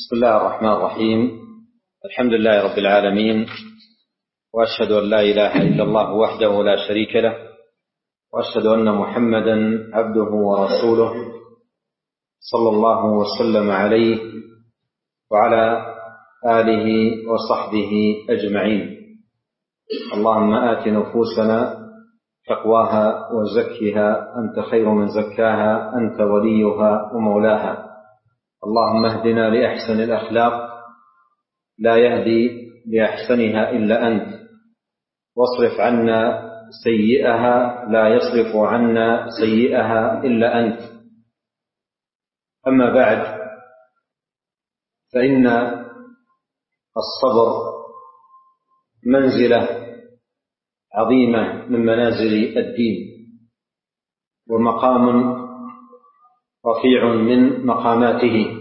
بسم الله الرحمن الرحيم. الحمد لله رب العالمين، وأشهد أن لا إله إلا الله وحده لا شريك له، وأشهد أن محمدا عبده ورسوله صلى الله وسلم عليه وعلى آله وصحبه أجمعين. اللهم آت نفوسنا تقواها وزكها أنت خير من زكاها، أنت وليها ومولاها. اللهم اهدنا لأحسن الأخلاق، لا يهدي لأحسنها إلا أنت، واصرف عنا سيئها، لا يصرف عنا سيئها إلا أنت. أما بعد، فإن الصبر منزلة عظيمة من منازل الدين، ومقام رفيع من مقاماته،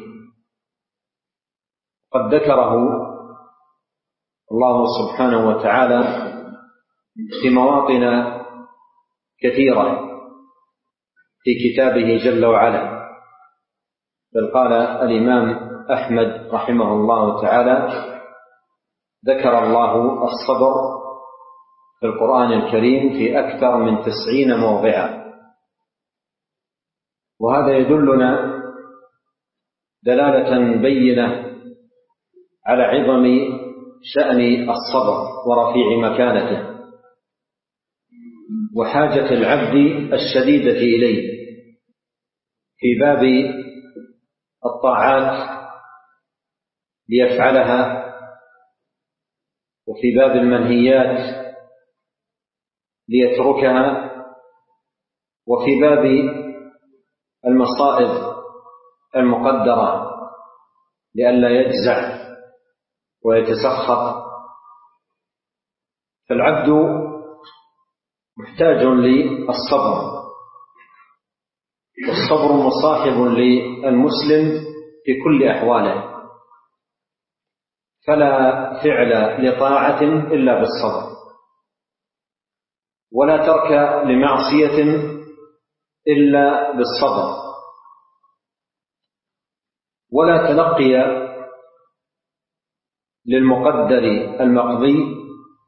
قد ذكره الله سبحانه وتعالى في مواطن كثيرة في كتابه جل وعلا. بل قال الإمام أحمد رحمه الله تعالى: ذكر الله الصبر في القرآن الكريم في أكثر من 90 موضعا. وهذا يدلنا دلالة بينة على عظم شأن الصبر ورفيع مكانته وحاجة العبد الشديدة إليه في باب الطاعات ليفعلها، وفي باب المنهيات ليتركها، وفي باب المصائب المقدرة لئلا يجزع ويتسخط. فالعبد محتاج للصبر، والصبر مصاحب للمسلم في كل أحواله، فلا فعل لطاعة إلا بالصبر، ولا ترك لمعصية إلا بالصبر، ولا تلقي للمقدر المقضي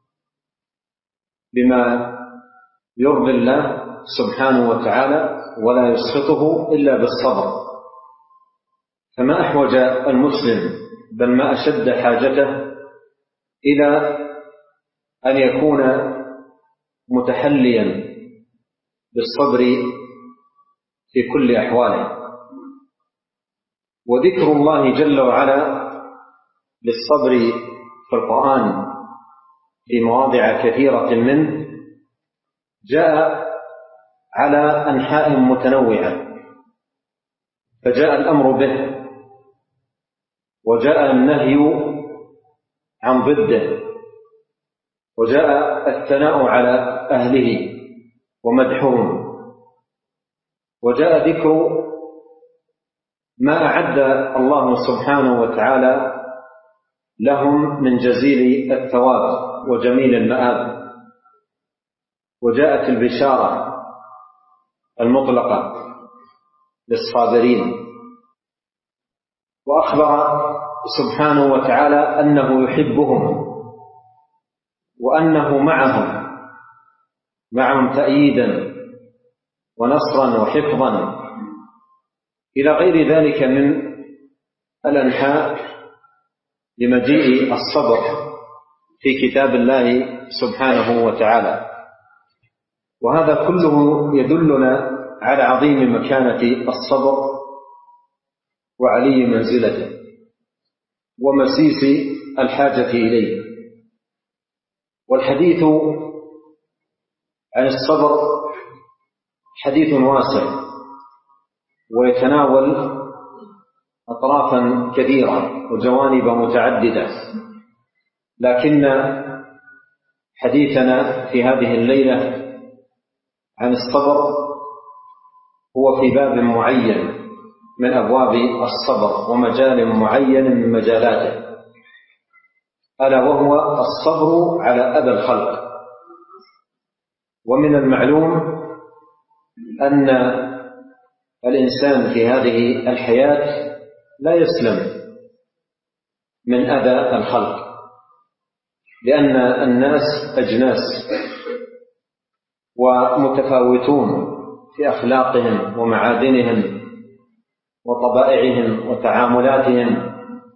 بما يرضي الله سبحانه وتعالى ولا يسخطه إلا بالصبر. فما أحوج المسلم، بل ما أشد حاجته إلى أن يكون متحليا بالصبر في كل أحواله. وذكر الله جل وعلا للصبر في القرآن في مواضع كثيرة منه جاء على أنحاء متنوعة، فجاء الأمر به، وجاء النهي عن ضده، وجاء الثناء على أهله ومدحهم، وجاء ذكر ما أعد الله سبحانه وتعالى لهم من جزيل الثواب وجميل المآب، وجاءت البشارة المطلقة للصابرين، وأخبر سبحانه وتعالى أنه يحبهم وأنه معهم تأييدا ونصرا وحفظا إلى غير ذلك من الأنحاء لمجيء الصبر في كتاب الله سبحانه وتعالى. وهذا كله يدلنا على عظيم مكانة الصبر وعلي منزلته ومسيس الحاجة إليه. والحديث عن الصبر حديث واسع ويتناول أطرافا كثيرة وجوانب متعددة، لكن حديثنا في هذه الليلة عن الصبر هو في باب معين من أبواب الصبر ومجال معين من مجالاته، ألا وهو الصبر على أذى الخلق. ومن المعلوم أن الإنسان في هذه الحياة لا يسلم من أذى الخلق، لأن الناس أجناس ومتفاوتون في أخلاقهم ومعادنهم وطبائعهم وتعاملاتهم،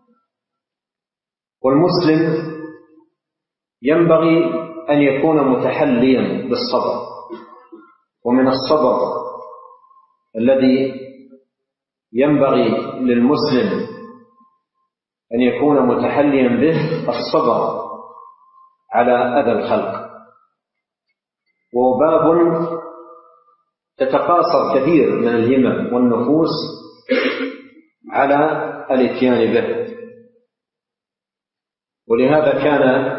والمسلم ينبغي أن يكون متحليا بالصبر. ومن الصبر الذي ينبغي للمسلم أن يكون متحليا به الصبر على أذى الخلق، وباب تتقاصر كثير من الهمم والنفوس على الاتيان به. ولهذا كان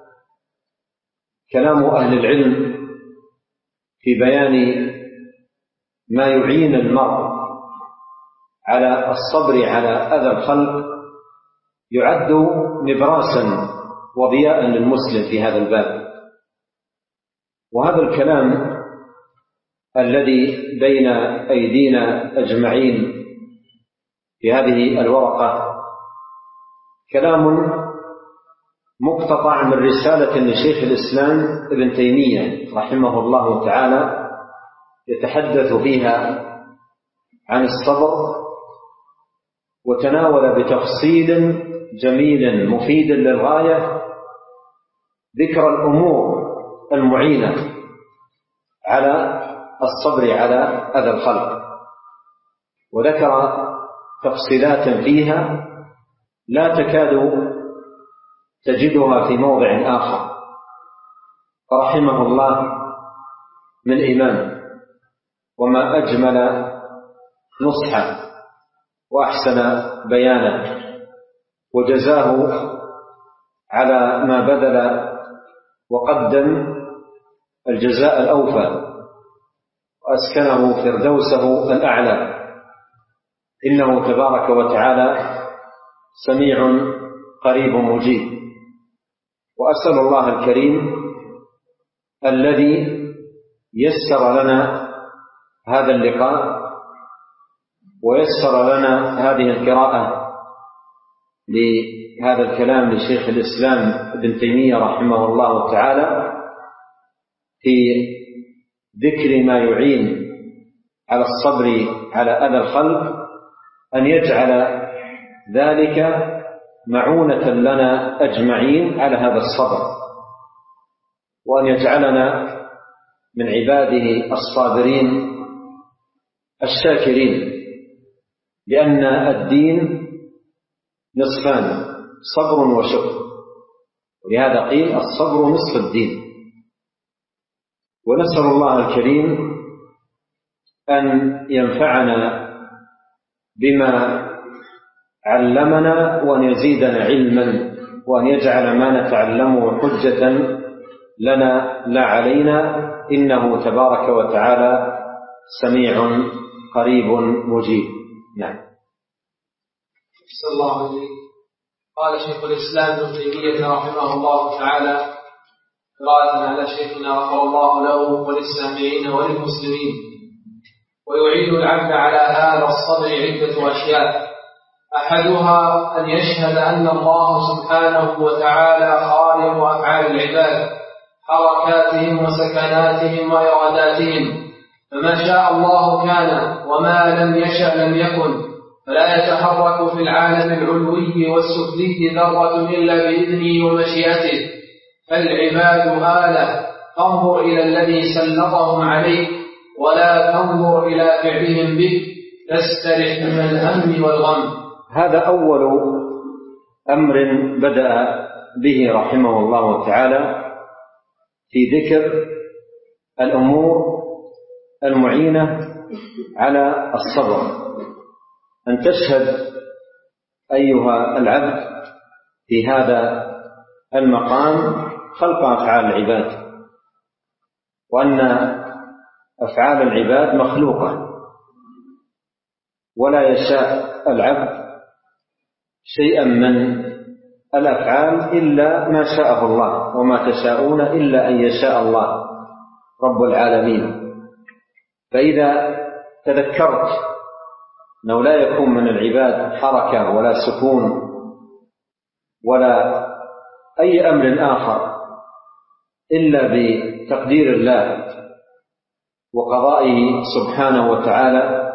كلام أهل العلم في بيان ما يعين المرء على الصبر على أذى الخلق يعد نبراسا وضياء للمسلم في هذا الباب. وهذا الكلام الذي بين أيدينا أجمعين في هذه الورقة كلام مقتطع من رسالة لشيخ الإسلام ابن تيمية رحمه الله تعالى، يتحدث فيها عن الصبر، وتناول بتفصيل جميل مفيد للغاية ذكر الأمور المعينة على الصبر على أذى الخلق، وذكر تفصيلات فيها لا تكاد تجدها في موضع آخر، فرحمه الله من إمام، وما أجمل نصحا وأحسن بيانا، وجزاه على ما بذل وقدم الجزاء الأوفى، وأسكنه فردوسه الأعلى، إنه تبارك وتعالى سميع قريب مجيب. وأسأل الله الكريم الذي يسر لنا هذا اللقاء ويسر لنا هذه القراءة لهذا الكلام لشيخ الإسلام ابن تيمية رحمه الله تعالى في ذكر ما يعين على الصبر على أذى الخلق، أن يجعل ذلك معونة لنا أجمعين على هذا الصبر، وأن يجعلنا من عباده الصابرين الشاكرين، لأن الدين نصفان، صبر وشكر، ولهذا قيل الصبر نصف الدين. ونسأل الله الكريم أن ينفعنا بما علمنا، وأن يزيدنا علما، وأن يجعل ما نتعلمه حجة لنا لا علينا، إنه تبارك وتعالى سميع قريب مجيب. نعم. صلى الله عليه. قال شيخ الإسلام ابن تيمية رحمه الله تعالى قراءة على شيخنا غفر الله له وللسامعين وللمسلمين. ويعين العبد على هذا الصبر عدة أشياء، أحدها أن يشهد أن الله سبحانه وتعالى خالق أفعال العباد، حركاتهم وسكناتهم وإراداتهم، فما شاء الله كان وما لم يشأ لم يكن، فلا يتحرك في العالم العلوي والسفلي ذرة إلا بإذنه ومشيئته، فالعباد آلة تنظر إلى الذي سلطهم عليك ولا تنظر إلى فعلهم بك، تسترح من الهم والغم. هذا أول أمر بدأ به رحمه الله تعالى في ذكر الأمور المعينة على الصبر، أن تشهد أيها العبد في هذا المقام خلق أفعال العباد، وأن أفعال العباد مخلوقة، ولا يشاء العبد شيئا من الأفعال إلا ما شاءه الله، وما تشاءون إلا أن يشاء الله رب العالمين. فإذا تذكرت أنه لا يكون من العباد حركة ولا سكون ولا أي أمر آخر إلا بتقدير الله وقضائه سبحانه وتعالى،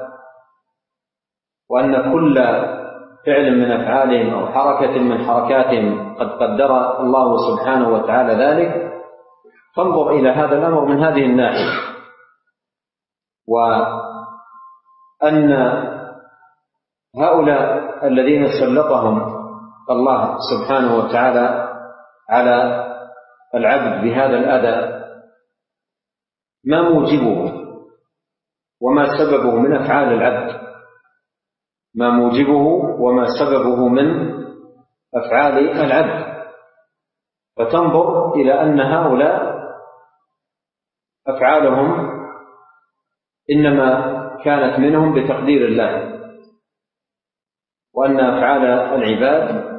وأن كل فعل من أفعالهم أو حركة من حركاتهم قد قدر الله سبحانه وتعالى ذلك، فانظر إلى هذا الأمر من هذه الناحية، وأن هؤلاء الذين سلطهم الله سبحانه وتعالى على العبد بهذا الأذى ما موجبه وما سببه من أفعال العبد، ما موجبه وما سببه من أفعال العبد، فتنظر إلى أن هؤلاء أفعالهم إنما كانت منهم بتقدير الله، وأن أفعال العباد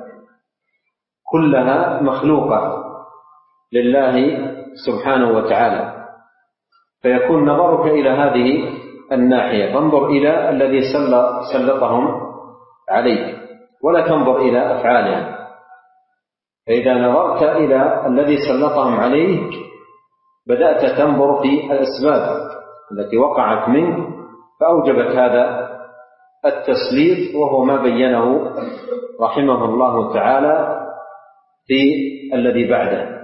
كلها مخلوقة لله سبحانه وتعالى. فيكون نظرك إلى هذه الناحية، فانظر إلى الذي سلطهم عليك ولا تنظر إلى أفعالهم. فإذا نظرت إلى الذي سلطهم عليك بدأت تنظر في الأسباب التي وقعت منك فأوجبت هذا التسليط، وهو ما بينه رحمه الله تعالى في الذي بعده.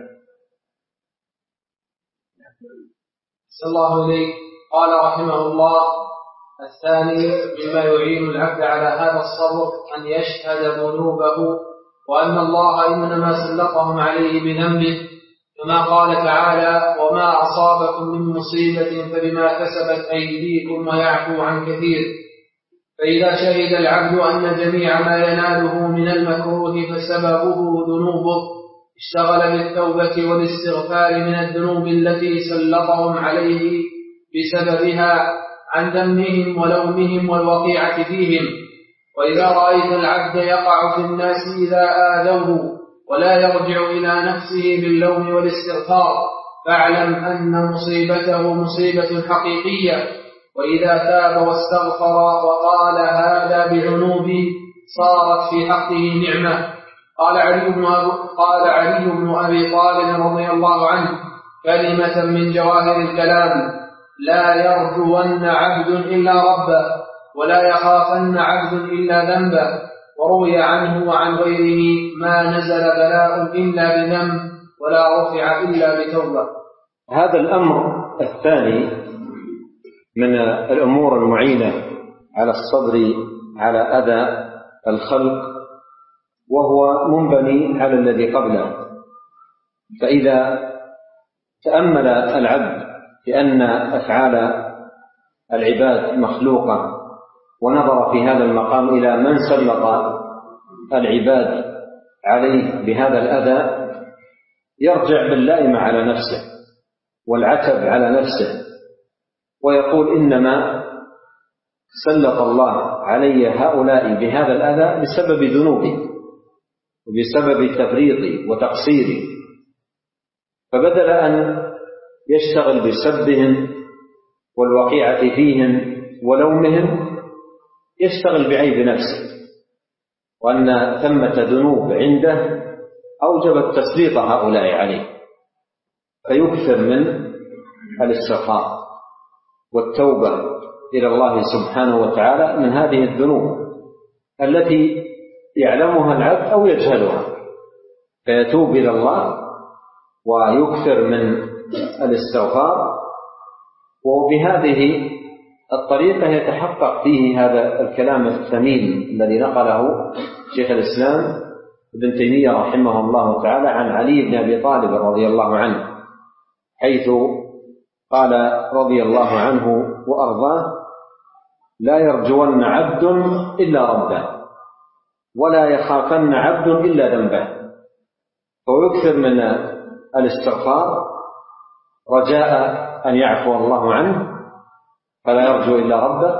صلى الله عليه قال رحمه الله: الثاني مما يعين العبد على هذا الصبر أن يشهد ذنوبه، وأن الله إنما سلطهم عليه بذنبه، كما قال تعالى: وما أصابكم من مصيبة فبما كسبت أيديكم ويعفو عن كثير. فإذا شهد العبد أن جميع ما يناله من المكروه فسببه ذنوبه، اشتغل بالتوبة والاستغفار من الذنوب التي سلطهم عليه بسببها عن ذمهم ولومهم والوقيعة فيهم. وإذا رأيت العبد يقع في الناس إذا آذوه ولا يرجع إلى نفسه باللوم والاستغفار، فاعلم أن مصيبته مصيبة حقيقية. وإذا تاب واستغفر وقال هذا بذنوبي صارت في حقه نعمة. قال علي بن أبي طالب رضي الله عنه كلمة من جواهر الكلام: لا يرجون عبد إلا ربه، ولا يخافن عبد إلا ذنبه. وروي عنه وعن غيره: ما نزل بلاء إلا بذنب، ولا رفع إلا بتوبة. هذا الأمر الثاني من الأمور المعينة على الصبر على أذى الخلق، وهو منبني على الذي قبله. فإذا تأمل العبد بأن أفعال العباد مخلوقة ونظر في هذا المقام إلى من سلط العباد عليه بهذا الأذى، يرجع باللائم على نفسه والعتب على نفسه، ويقول: إنما سلط الله علي هؤلاء بهذا الأذى بسبب ذنوبي وبسبب تفريطي وتقصيري. فبدل أن يشتغل بسبهم والوقيعة فيهم ولومهم، يشتغل بعيب نفسه، وأن ثمة ذنوب عنده أوجبت تسليط هؤلاء عليه، فيكثر من الاستغفار والتوبة إلى الله سبحانه وتعالى من هذه الذنوب التي يعلمها العبد أو يجهلها، فيتوب إلى الله ويكثر من الاستغفار. وبهذه الطريقة يتحقق فيه هذا الكلام الثمين الذي نقله شيخ الإسلام ابن تيمية رحمه الله تعالى عن علي بن أبي طالب رضي الله عنه، حيث قال رضي الله عنه وأرضاه: لا يرجون عبد إلا ربه، ولا يخافن عبد إلا ذنبه. ويكثر من الاستغفار رجاء أن يعفو الله عنه فلا يرجو إلا ربه،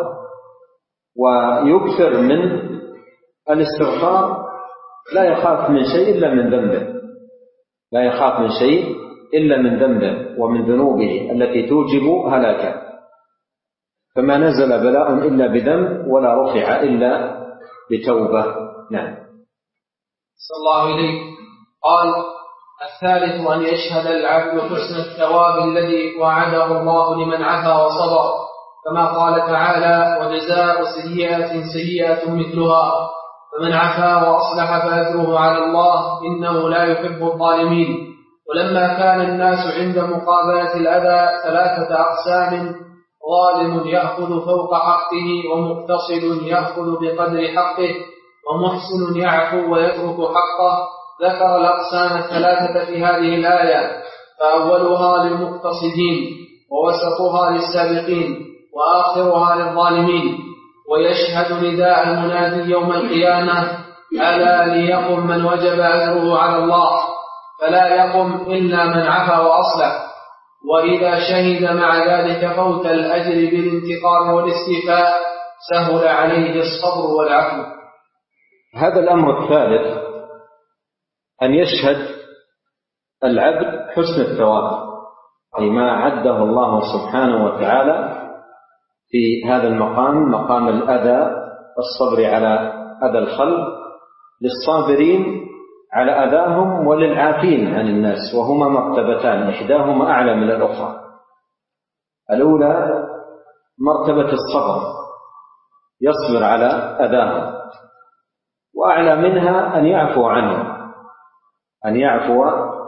ويكثر من الاستغفار لا يخاف من شيء إلا من ذنبه، لا يخاف من شيء إلا من ذنبه ومن ذنوبه التي توجب هلاكه. فما نزل بلاء إلا بذنب، ولا رفع إلا بتوبة. نعم. صلى الله عليه قال: الثالث أن يشهد العبد حسن الثواب الذي وعده الله لمن عفا وصبر، كما قال تعالى: وجزاء سيئة سيئة مثلها، فمن عفا وأصلح فأجره على الله إنه لا يحب الظالمين. ولما كان الناس عند مقابلة الأذى 3 أقسام: ظالم يأخذ فوق حقه، ومقتصد يأخذ بقدر حقه، ومحسن يعفو ويترك حقه. ذكر الأقسام 3 في هذه الآية، فأولها للمقتصدين، ووسطها للسابقين، وآخرها للظالمين. ويشهد نداء المنادي يوم القيامة: ألا ليقم من وجب أجره على الله، فلا يقم إلا من عفا وأصلح. وإذا شهد مع ذلك فوت الأجر بالانتقام والاستيفاء سهل عليه الصبر والعفو. هذا الأمر الثالث أن يشهد العبد حسن الثواب، أي ما عده الله سبحانه وتعالى في هذا المقام، مقام الأذى، الصبر على أذى الخلق، للصابرين على أذاهم وللعافين عن الناس، وهما مرتبتان إحداهما أعلى من الأخرى. الأولى مرتبة الصبر، يصبر على أذاهم، وأعلى منها أن يعفو عنهم، أن يعفو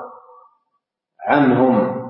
عنهم،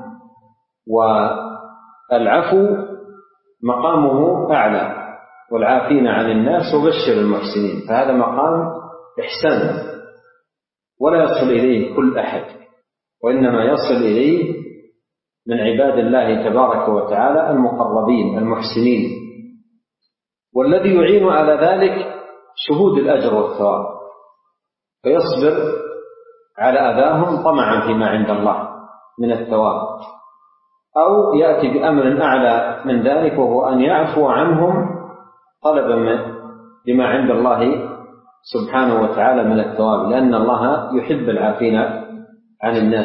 والعفو مقامه أعلى، والعافين عن الناس وبشر المحسنين، فهذا مقام إحسان ولا يصل إليه كل أحد، وإنما يصل إليه من عباد الله تبارك وتعالى المقربين المحسنين. والذي يعين على ذلك شهود الأجر والثواب، فيصبر على أذاهم طمعا فيما عند الله من الثواب، أو يأتي بأمر أعلى من ذلك، وهو أن يعفو عنهم طلبا بما عند الله سبحانه وتعالى من الثواب، لأن الله يحب العافين عن الناس.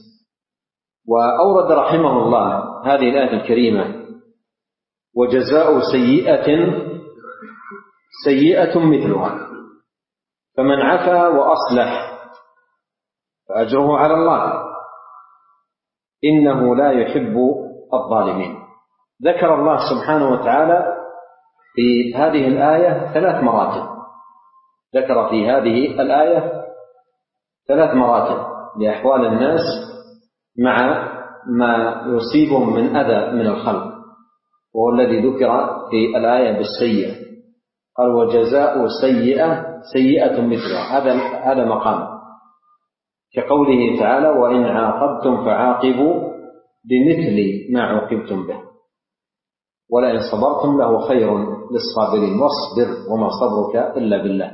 وأورد رحمه الله هذه الآية الكريمة: وجزاء سيئة سيئة مثلها، فمن عفا وأصلح فأجره على الله إنه لا يحب الظالمين. ذكر الله سبحانه وتعالى في هذه الآية 3 مراتب، ذكر في هذه الآية 3 مراتب لأحوال الناس مع ما يصيبهم من أذى من الخلق، وهو الذي ذكر في الآية بالسيئة، قال: وجزاء سيئة سيئة مثلها، هذا مقام، كقوله تعالى: وإن عاقبتم فعاقبوا بمثل ما عوقبتم به ولئن صبرتم له خير للصابرين واصبر وما صبرك إلا بالله.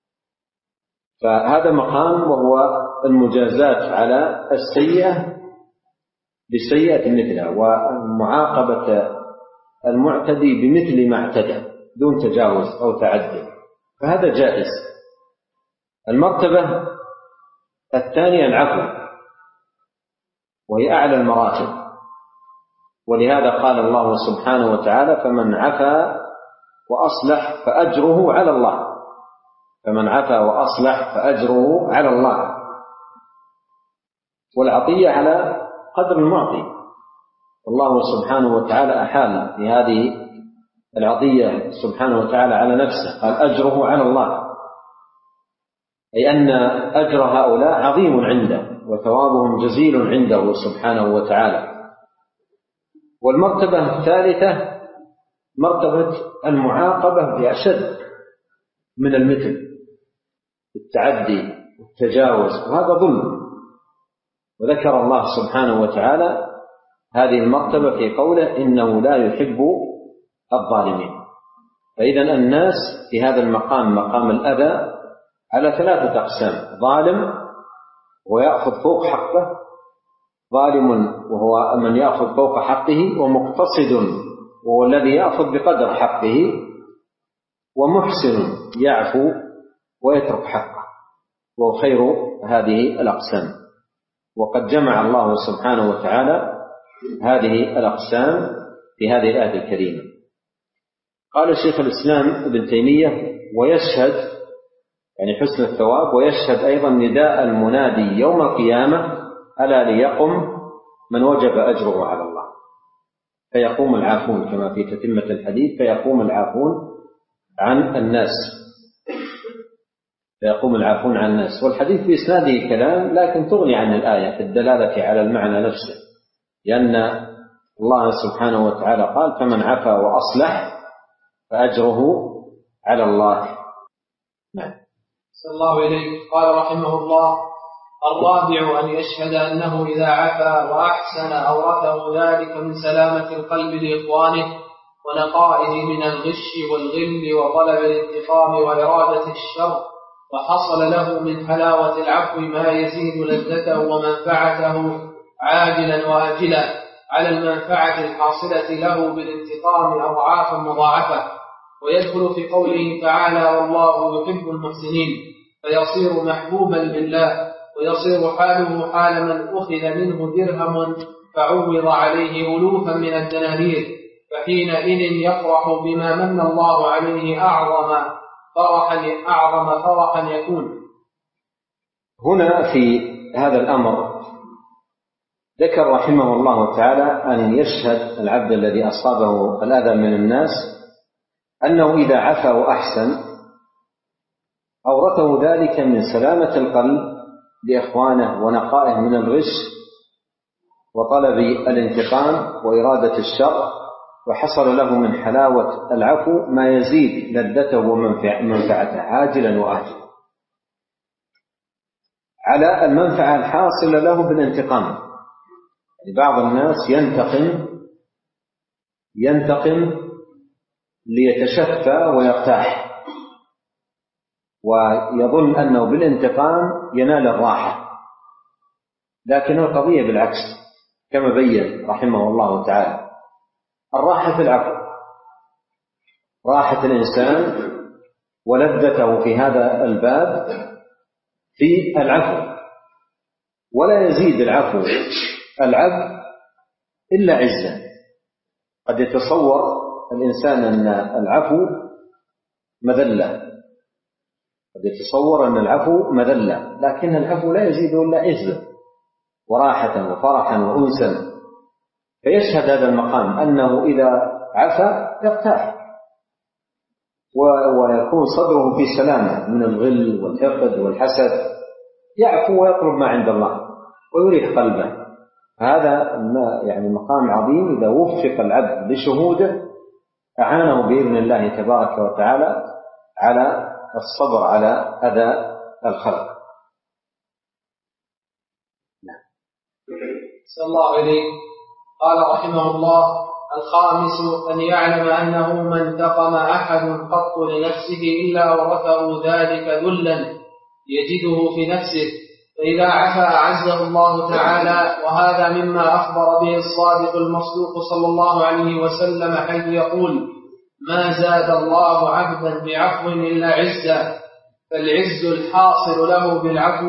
فهذا مقام، وهو المجازات على السيئة بسيئة مثلها، ومعاقبة المعتدي بمثل ما اعتدى دون تجاوز أو تعدي، فهذا جائز. المرتبة الثانية العفو، وهي أعلى المراتب، ولهذا قال الله سبحانه وتعالى: فمن عفا وأصلح فأجره على الله، فمن عفا وأصلح فأجره على الله. والعطية على قدر المعطي، والله سبحانه وتعالى أحال في هذه العطية سبحانه وتعالى على نفسه، قال: أجره على الله، أي أن أجر هؤلاء عظيم عنده وثوابهم جزيل عنده سبحانه وتعالى. والمرتبة الثالثة مرتبة المعاقبة بأشد من المثل، التعدي والتجاوز، وهذا ظلم. وذكر الله سبحانه وتعالى هذه المرتبة في قوله: إنه لا يحب الظالمين. فإذا الناس في هذا المقام، مقام الأذى، على 3 أقسام: ظالم ويأخذ فوق حقه، ظالم وهو من يأخذ فوق حقه، ومقتصد وهو الذي يأخذ بقدر حقه، ومحسن يعفو ويترك حقه، وهو خير هذه الأقسام. وقد جمع الله سبحانه وتعالى هذه الأقسام في هذه الآية الكريمة. قال شيخ الإسلام ابن تيمية: ويشهد يعني حسن الثواب. ويشهد أيضا نداء المنادي يوم القيامة: ألا ليقم من وجب أجره على الله. فيقوم العافون كما في تتمة الحديث: فيقوم العافون عن الناس. فيقوم العافون عن الناس. والحديث في إسناده كلام، لكن تغني عن الآية في الدلالة على المعنى نفسه، لأن الله سبحانه وتعالى قال: فمن عفا وأصلح فأجره على الله. نعم. صلى الله عليه. قال رحمه الله: الرابع أن يشهد أنه إذا عفا وأحسن أورثه ذلك من سلامة القلب لإخوانه ونقائه من الغش والغل وطلب الانتقام وإرادة الشر، وحصل له من حلاوة العفو ما يزيد لذته ومنفعته عاجلا وآجلا على المنفعة الحاصلة له بالانتقام أضعافا مضاعفة. ويدخل في قوله تعالى: والله يحب المحسنين، فيصير محبوبا لله، ويصير حاله حال من أخذ منه درهم فعوض عليه ألوفا من الدنانير، فحينئذ يفرح بما من الله عليه أعظم فرحا يكون. هنا في هذا الأمر ذكر رحمه الله تعالى أن يشهد العبد الذي أصابه الأذى من الناس أنه إذا عفا وأحسن أورثه ذلك من سلامة القلب لإخوانه ونقائه من الغش وطلب الانتقام وإرادة الشر، وحصل له من حلاوة العفو ما يزيد لذته ومنفعته عاجلا وآجلا على المنفعة الحاصلة له بالانتقام. يعني بعض الناس ينتقم ليتشفى ويرتاح، ويظن أنه بالانتقام ينال الراحة، لكن القضية بالعكس كما بين رحمه الله تعالى. الراحة في العفو، راحة الإنسان ولذته في هذا الباب في العفو، ولا يزيد العفو العبد إلا عزة. قد يتصور الإنسان أن العفو مذلة، قد يتصور أن العفو مذلة، لكن العفو لا يزيد إلا عزة وراحة وفرحا وأنسا. فيشهد هذا المقام أنه إذا عفا يرتاح ويكون صدره في سلامة من الغل والحقد والحسد، يعفو ويطلب ما عند الله ويريح قلبه. هذا يعني مقام عظيم، إذا وفق العبد بشهوده أعانه بإذن الله تبارك وتعالى على الصبر على أذى الخلق. صلى الله عليه. قال رحمه الله: الخامس أن يعلم أنه ما انتقم أحد قط لنفسه إلا ورثه ذلك ذلا يجده في نفسه، فإذا عفا أعزه الله تعالى. وهذا مما أخبر به الصادق المصدوق صلى الله عليه وسلم حيث يقول: ما زاد الله عبدا بعفو إلا عزا، فالعز الحاصل له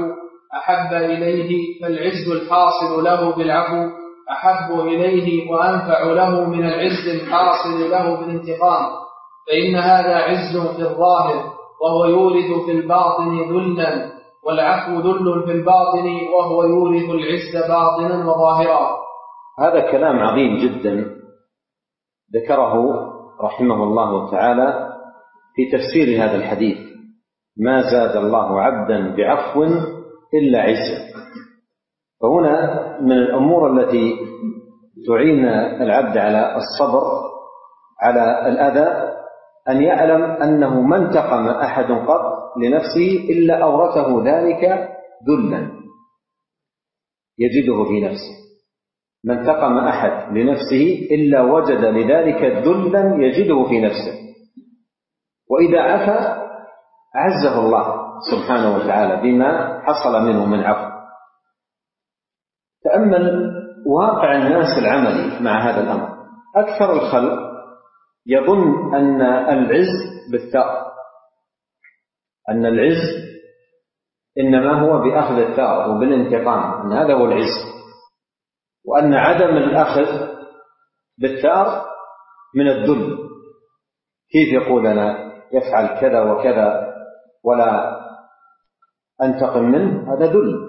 بالعفو أحب إليه وأنفع له من العز الحاصل له بالانتقام، فإن هذا عز في الظاهر وهو يورث في الباطن ذلا، والعفو ذل في الباطن وهو يورث العز باطنا وظاهرا. هذا كلام عظيم جدا ذكره رحمه الله تعالى في تفسير هذا الحديث: ما زاد الله عبدا بعفو إلا عزا. فهنا من الأمور التي تعين العبد على الصبر على الأذى أن يعلم أنه ما انتقم أحد قط لنفسه إلا أورثه ذلك ذلا يجده في نفسه. ما انتقم أحد لنفسه إلا وجد لذلك ذلا يجده في نفسه، وإذا عفا أعزه الله سبحانه وتعالى بما حصل منه من عفو. تأمل واقع الناس العملي مع هذا الأمر. أكثر الخلق يظن أن العز بالثأر، أن العز إنما هو بأخذ الثأر وبالانتقام، أن هذا هو العز، وأن عدم الأخذ بالثأر من الذل. كيف يقول أنا يفعل كذا وكذا ولا أنتقم منه هذا ذل.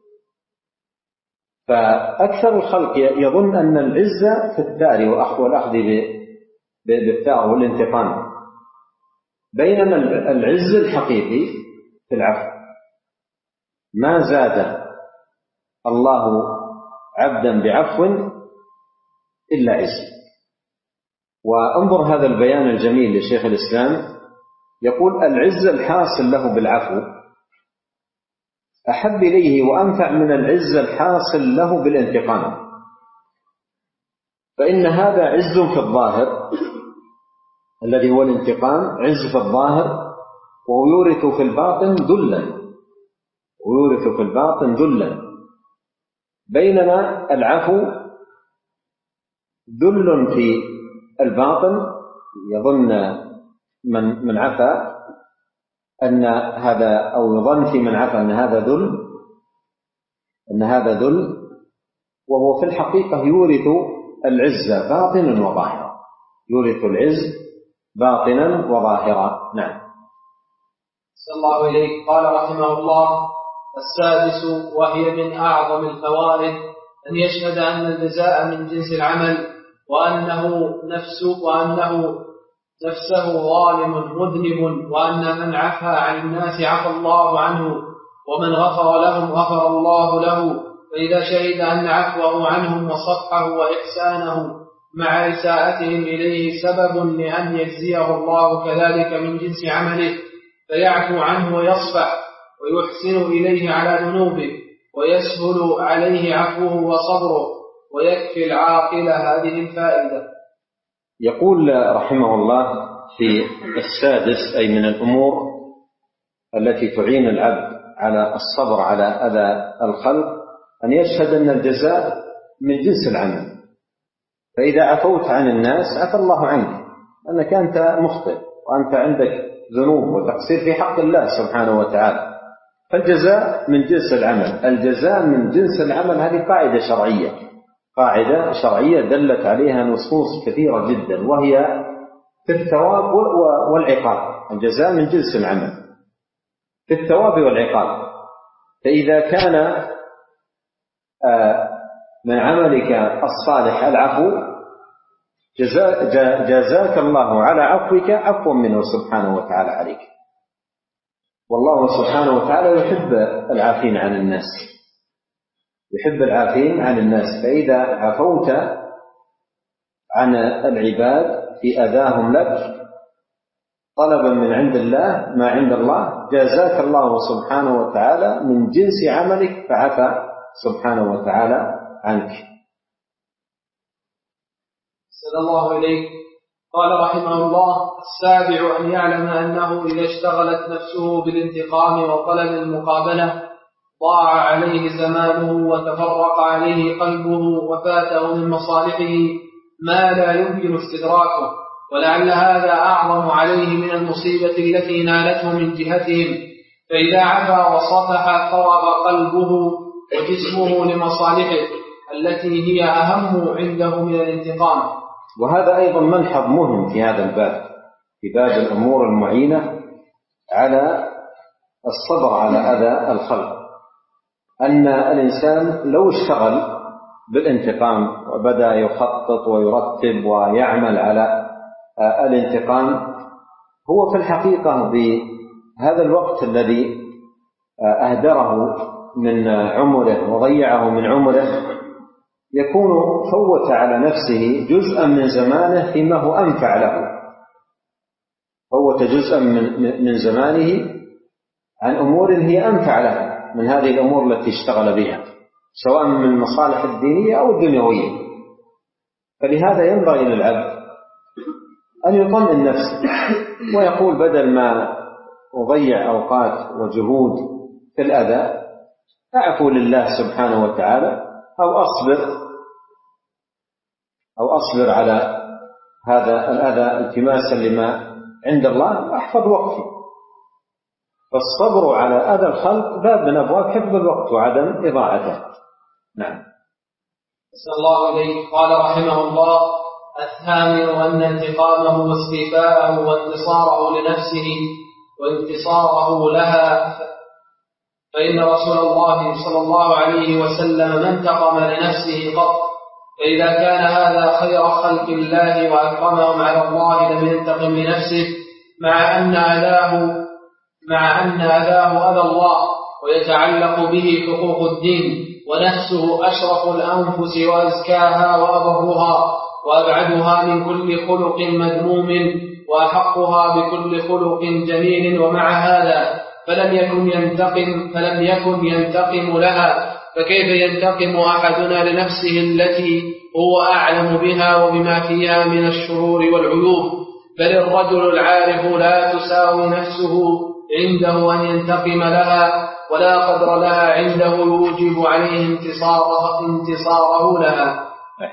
فأكثر الخلق يظن أن العزة في الثأر والأخذ بالثأر والانتقام، بينما العز الحقيقي في العفو. ما زاد الله عبدا بعفو إلا عز. وانظر هذا البيان الجميل لشيخ الإسلام، يقول: العز الحاصل له بالعفو أحب إليه وأنفع من العز الحاصل له بالانتقام، فإن هذا عز في الظاهر الذي هو الانتقام، عز في الظاهر، ويورث في الباطن ذلا، بينما العفو ذل في الباطن. يظن من عفا أن هذا، أو يظن في من عفا أن هذا ذل، وهو في الحقيقة يورث العز باطنا وظاهرا، يورث العز باطنا وظاهرا. نعم. صلى الله إليك. قال رحمه الله: السادس، وهي من أعظم الفوائد، أن يشهد أن الجزاء من جنس العمل، وأنه نفسه ظالم مذنب، وأن من عفا عن الناس عفى الله عنه، ومن غفر لهم غفر الله له. فإذا شهد أن عفوه عنهم وصفحه وإحسانه مع إساءتهم إليه سبب لأن يجزيه الله كذلك من جنس عمله، فيعفو عنه ويصفح ويحسن إليه على ذنوبه، ويسهل عليه عفوه وصبره، ويكفي العاقل هذه الفائدة. يقول رحمه الله في السادس، أي من الأمور التي تعين العبد على الصبر على أذى الخلق، أن يشهد أن الجزاء من جنس العمل. فإذا عفوت عن الناس عفى الله عنك، أنك أنت مخطئ وأنت عندك ذنوب وتقصير في حق الله سبحانه وتعالى. فالجزاء من جنس العمل، الجزاء من جنس العمل، هذه قاعدة شرعية دلت عليها نصوص كثيرة جدا، وهي في الثواب والعقاب. الجزاء من جنس العمل في الثواب والعقاب. فإذا كان من عملك الصالح العفو، جزاك الله على عفوك عفوا منه سبحانه وتعالى عليك. والله سبحانه وتعالى يحب العافين عن الناس. فإذا عفوت عن العباد في أذاهم لك طلبا من عند الله ما عند الله، جازاك الله سبحانه وتعالى من جنس عملك فعفى سبحانه وتعالى عنك. صلى الله إليك. قال رحمه الله: السابع، أن يعلم أنه إذا اشتغلت نفسه بالانتقام وطلب المقابلة ضاع عليه زمانه وتفرق عليه قلبه وفاته من مصالحه ما لا يمكن استدراكه، ولعل هذا أعظم عليه من المصيبة التي نالته من جهتهم. فإذا عفا وصفح فرغ قلبه وجسمه لمصالحه التي هي أهم عنده من الانتقام. وهذا أيضا ملحظ مهم في هذا الباب، في باب الأمور المعينة على الصبر على أذى الخلق، أن الإنسان لو اشتغل بالانتقام وبدأ يخطط ويرتب ويعمل على الانتقام، هو في الحقيقة بهذا الوقت الذي أهدره من عمره وضيعه من عمره يكون فوت على نفسه جزءا من زمانه فيما هو أنفع له، فوت جزءا من زمانه عن أمور هي أنفع له من هذه الأمور التي اشتغل بها، سواء من المصالح الدينية أو الدنيوية. فلهذا ينبغي للعبد أن يطمئن نفسه ويقول: بدل ما أضيع أوقات وجهود في الأذى أعفو لله سبحانه وتعالى، أو أصبر على هذا الأذى التماسا لما عند الله وأحفظ وقتي. فالصبر على أذى الخلق باب من أبواب حفظ الوقت وعدم إضاعته. نعم. صلى الله عليه. قال رحمه الله: الثامن، أن انتقامه واستيفاءه وانتصاره لنفسه وانتصاره لها فإن رسول الله صلى الله عليه وسلم ما انتقم لنفسه قط، فإذا كان هذا خير خلق الله وأكرمهم على الله لم ينتقم لنفسه، مع أن أذاه أذى الله ويتعلق به حقوق الدين، ونفسه أشرف الأنفس وأزكاها وأبرها وأبعدها من كل خلق مذموم وأحقها بكل خلق جميل، ومع هذا فلم يكن ينتقم لها، فكيف ينتقم أحدنا لنفسه التي هو أعلم بها وبما فيها من الشرور والعيوب؟ بل الرجل العارف لا تساوي نفسه عنده أن ينتقم لها، ولا قدر لها عنده يوجب عليه انتصاره لها.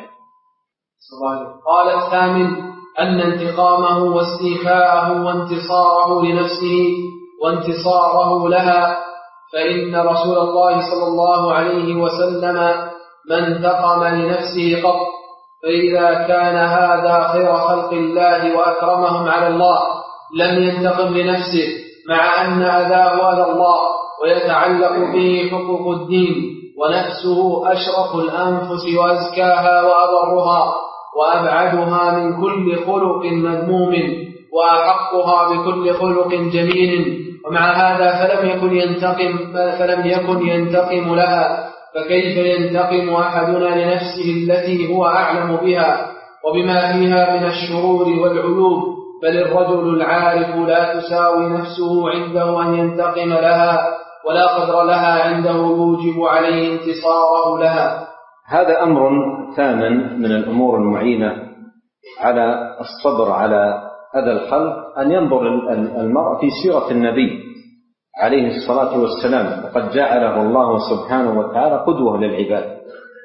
قال الثامن: أن انتقامه واستيفاءه وانتصاره لنفسه وانتصاره لها، فإن رسول الله صلى الله عليه وسلم ما انتقم لنفسه قط، فإذا كان هذا خير خلق الله وأكرمهم على الله لم ينتقم لنفسه، مع أن أذاه أذى الله ويتعلق به حقوق الدين، ونفسه أشرف الأنفس وأزكاها وأبرها وأبعدها من كل خلق مذموم وأحقها بكل خلق جميل، ومع هذا فلم يكن ينتقم لها، فكيف ينتقم أحدنا لنفسه التي هو أعلم بها وبما فيها من الشرور والعيوب؟ بل الرجل العارف لا تساوي نفسه عنده أن ينتقم لها، ولا قدر لها عنده يوجب عليه انتصاره لها. هذا أمر ثامن من الأمور المعينة على الصبر على أذى الخلق، أن ينظر المرء في سيرة النبي عليه الصلاة والسلام، وقد جعله الله سبحانه وتعالى قدوة للعباد،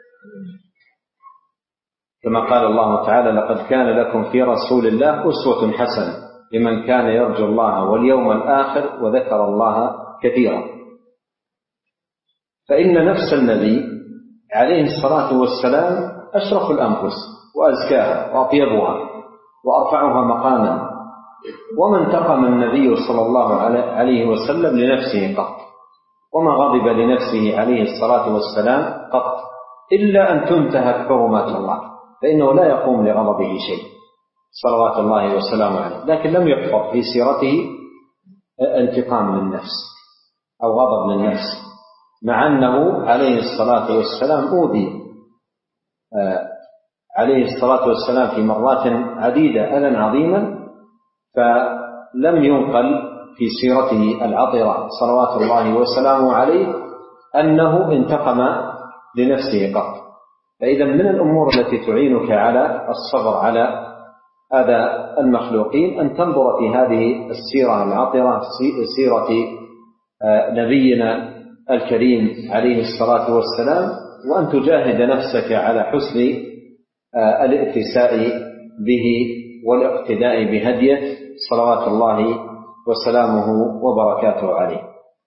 كما قال الله تعالى: لقد كان لكم في رسول الله أسوة حسنة لمن كان يرجو الله واليوم الآخر وذكر الله كثيرا. فإن نفس النبي عليه الصلاة والسلام أشرف الأنفس وأزكاها وأطيبها وأرفعها مقاما، وما انتقم النبي صلى الله عليه وسلم لنفسه قط، وما غضب لنفسه عليه الصلاة والسلام قط، إلا أن تنتهك حرمات الله، فإنه لا يقوم لغضبه شيء صلوات الله وسلامه عليه، لكن لم يحفظ في سيرته انتقام للنفس أو غضب للنفس، مع أنه عليه الصلاة والسلام أوذي عليه الصلاة والسلام في مرات عديدة أذى عظيما، فلم ينقل في سيرته العطرة صلوات الله وسلامه عليه أنه انتقم لنفسه قط. فإذا من الأمور التي تعينك على الصبر على أذى المخلوقين أن تنظر في هذه السيرة العطرة، سيرة نبينا الكريم عليه الصلاة والسلام، وأن تجاهد نفسك على حسن الائتساء به والاقتداء بهديه صلوات الله وسلامه وبركاته عليه.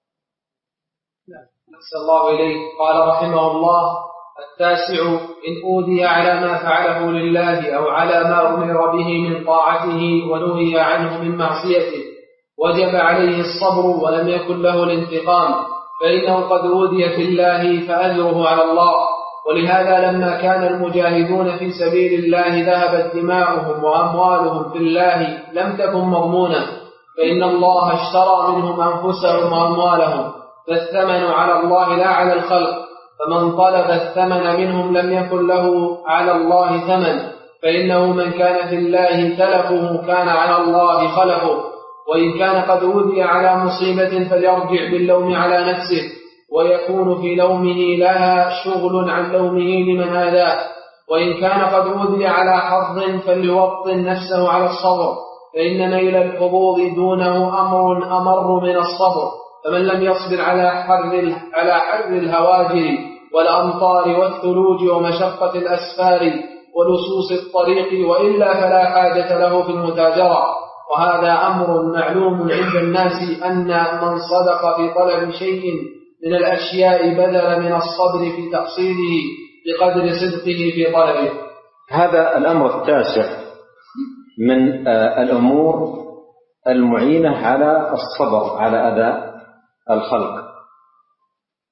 أحسن الله إليك. قال رحمه الله: التاسع: إن أوذي على ما فعله لله أو على ما أمر به من طاعته ونهي عنه من معصيته وجب عليه الصبر ولم يكن له الانتقام، فإنه قد أوذي في الله فأجره على الله. ولهذا لما كان المجاهدون في سبيل الله ذهبت دماؤهم وأموالهم في الله لم تكن مضمونة، فإن الله اشترى منهم أنفسهم وأموالهم، فالثمن على الله لا على الخلق، فمن طلب الثمن منهم لم يكن له على الله ثمن، فإنه من كان في الله تلفه كان على الله خلفه. وإن كان قد أوذي على مصيبة فليرجع باللوم على نفسه، ويكون في لومه لها شغل عن لومه لمن آذاه. وإن كان قد أوذي على حظ فليوطن نفسه على الصبر، فإن نيل الحظوظ دونه أمر من الصبر، فمن لم يصبر على حر الهواجر والأمطار والثلوج ومشقة الأسفار ولصوص الطريق وإلا فلا حاجة له في المتاجرة. وهذا أمر معلوم عند الناس أن من صدق في طلب شيء من الأشياء بذل من الصبر في تحصيله بقدر صدقه في طلبه. هذا الأمر التاسع من الأمور المعينة على الصبر على أذى الخلق،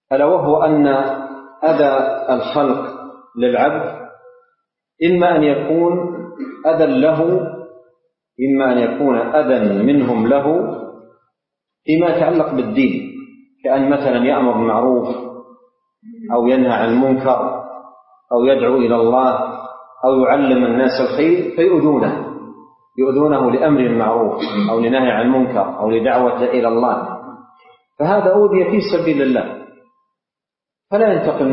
ألا وهو أن أذى الخلق للعبد إما أن يكون أذى له، إما أن يكون أذى منهم له فيما يتعلق بالدين، كأن مثلا يأمر بالمعروف أو ينهى عن المنكر أو يدعو إلى الله أو يعلم الناس الخير فيؤذونه لأمر المعروف أو لنهي عن المنكر أو لدعوة إلى الله، فهذا أوذي في سبيل الله فلا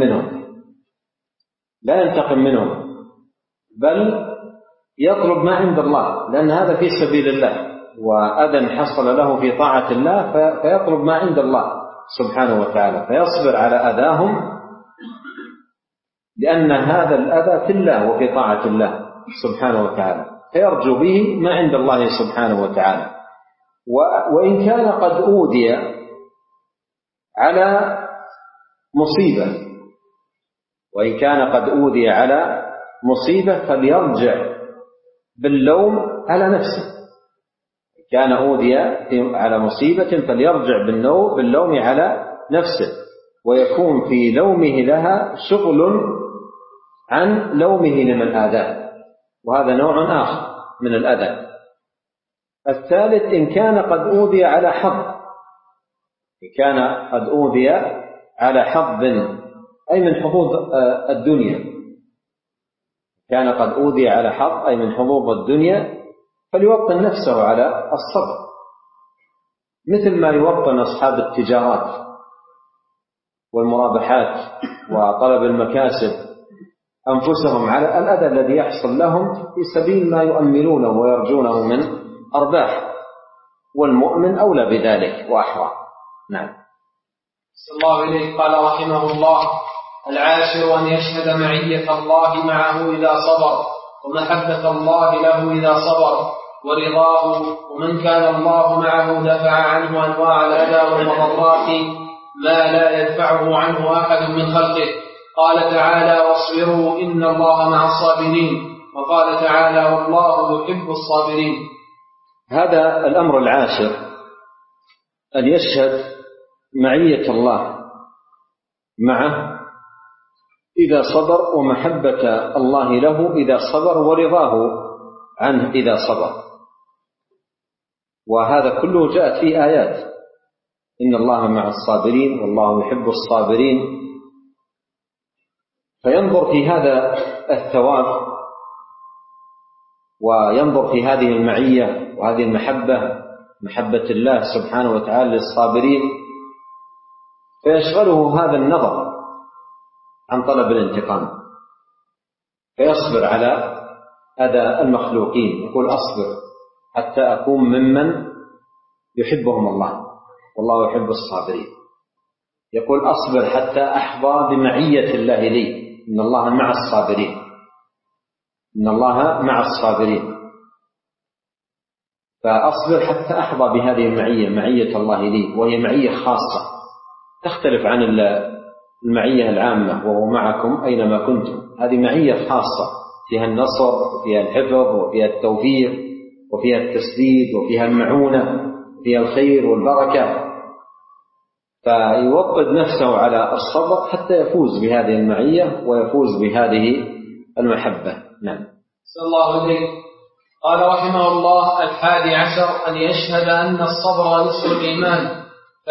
ينتقم منهم بل يطلب ما عند الله، لأن هذا في سبيل الله وأذى حصل له في طاعة الله فيطلب ما عند الله سبحانه وتعالى، فيصبر على أذاهم لأن هذا الأذى في الله وفي طاعة الله سبحانه وتعالى، فيرجو به ما عند الله سبحانه وتعالى. وإن كان قد أوذي على مصيبة فليرجع باللوم على نفسه. كان أوذي على مصيبة فليرجع باللوم على نفسه، ويكون في لومه لها شغل عن لومه لمن آذاه، وهذا نوع آخر من الأذى. الثالث إن كان قد أوذي على حظ أي من حظوظ الدنيا، كان قد أوذي على حظ أي من حظوظ الدنيا فليوطن نفسه على الصبر، مثل ما يوطن أصحاب التجارات والمرابحات وطلب المكاسب أنفسهم على الأذى الذي يحصل لهم في سبيل ما يؤملونه ويرجونه من أرباح، والمؤمن أولى بذلك وأحرى. نعم. صلى الله عليه. قال رحمه الله: العاشر أن يشهد معية الله معه إذا صبر، ومحبة الله له إذا صبر، ورضاه، ومن كان الله معه دفع عنه أنواع الأذى والمضرات ما لا يدفعه عنه أحد من خلقه. قال تعالى: واصبروا إن الله مع الصابرين، وقال تعالى: والله يحب الصابرين. هذا الأمر العاشر، أن يشهد معية الله معه إذا صبر، ومحبة الله له إذا صبر، ورضاه عنه إذا صبر. وهذا كله جاءت فيه آيات: إن الله مع الصابرين والله يحب الصابرين. فينظر في هذا الثواب وينظر في هذه المعية وهذه محبة الله سبحانه وتعالى للصابرين، فيشغله هذا النظر عن طلب الانتقام، فيصبر على أذى المخلوقين. يقول: أصبر حتى أكون ممن يحبهم الله والله يحب الصابرين. يقول: أصبر حتى أحظى بمعية الله لي، إن الله مع الصابرين، إن الله مع الصابرين. فأصبر حتى أحظى بهذه المعية، معية الله لي، وهي معية خاصة تختلف عن المعية العامة وهو معكم أينما كنتم. هذه معية خاصة فيها النصر وفيها الحفظ وفيها التوفيق وفيها التسديد وفيها المعونة وفيها الخير والبركة، فيوطد نفسه على الصبر حتى يفوز بهذه المعية ويفوز بهذه المحبة. نعم. صلى الله عليه. قال رحمه الله: 11 أن يشهد أن الصبر نصف الإيمان،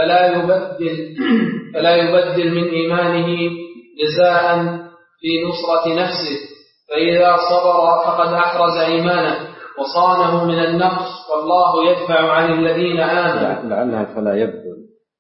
فلا يبدل من إيمانه جزاء في نصرة نفسه، فإذا صبر فقد أحرز إيمانه وصانه من النقص، والله يدفع عن الذين آمنوا. لعلها فلا يبدل.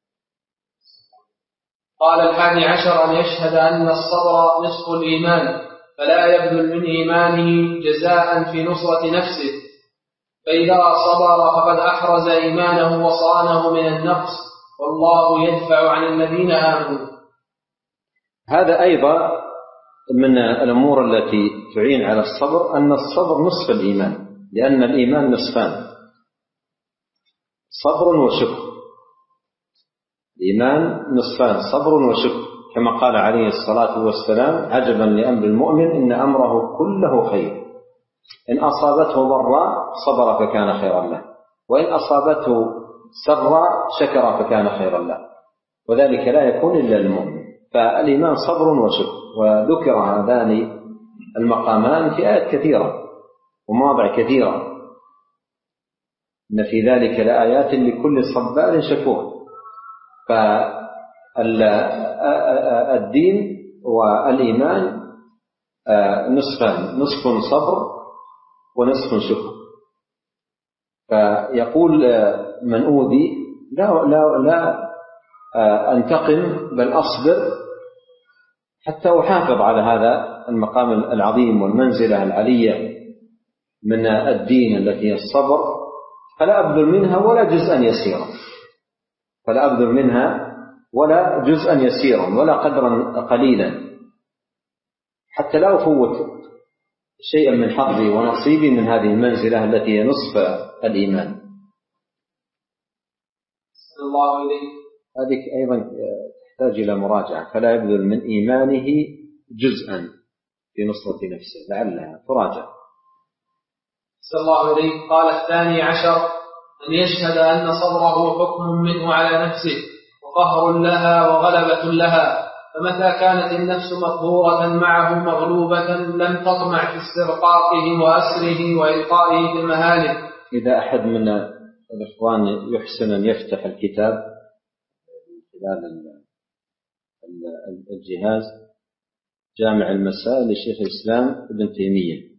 قال 11 أن يشهد أن الصبر نصف الإيمان، فلا يبذل من إيمانه جزاء في نصرة نفسه، فإذا صبر فقد أحرز إيمانه وصانه من النقص، والله يدفع عن الذين آمنوا. هذا أيضا من الأمور التي تعين على الصبر، أن الصبر نصف الإيمان، لأن الإيمان نصفان: صبر وشكر. الإيمان نصفان: صبر وشكر، كما قال عليه الصلاة والسلام: عجبا لأمر المؤمن إن أمره كله خير، إن أصابته ضراء صبر فكان خيرا له، وإن أصابته سراء شكر فكان خيرا له، وذلك لا يكون إلا للمؤمن. فالإيمان صبر وشكر. وذكر هذان المقامان في آيات كثيرة ومواضع كثيرة، إن في ذلك لآيات لكل صبار شكور. فالدين والإيمان نصفان، نصف صبر ونصف شكر. فيقول من أوذي لا أنتقم بل أصبر حتى أحافظ على هذا المقام العظيم والمنزلة العلية من الدين التي هي الصبر، فلا أبذل منها ولا جزءا يسيرا، فلا أبذل منها ولا جزءا يسيرا ولا قدرا قليلا، حتى لا أفوت شيئا من حظي ونصيبي من هذه المنزلة التي هي نصف الإيمان. الله إليك. هذه أيضا تحتاج إلى مراجعة، فلا يبذل من إيمانه جزءا في نصرة نفسه، لعلها تراجع. صلى الله عليه. قال 12 أن يشهد أن صبره حكم منه على نفسه وقهر لها وغلبة لها، فمتى كانت النفس مقهورة معه مغلوبة لم تطمع في استرقاقه وأسره وإلقائه في المهالك. إذا أحد من الإخوان يحسن أن يفتح الكتاب خلال الجهاز، جامع المسائل لشيخ الإسلام ابن تيمية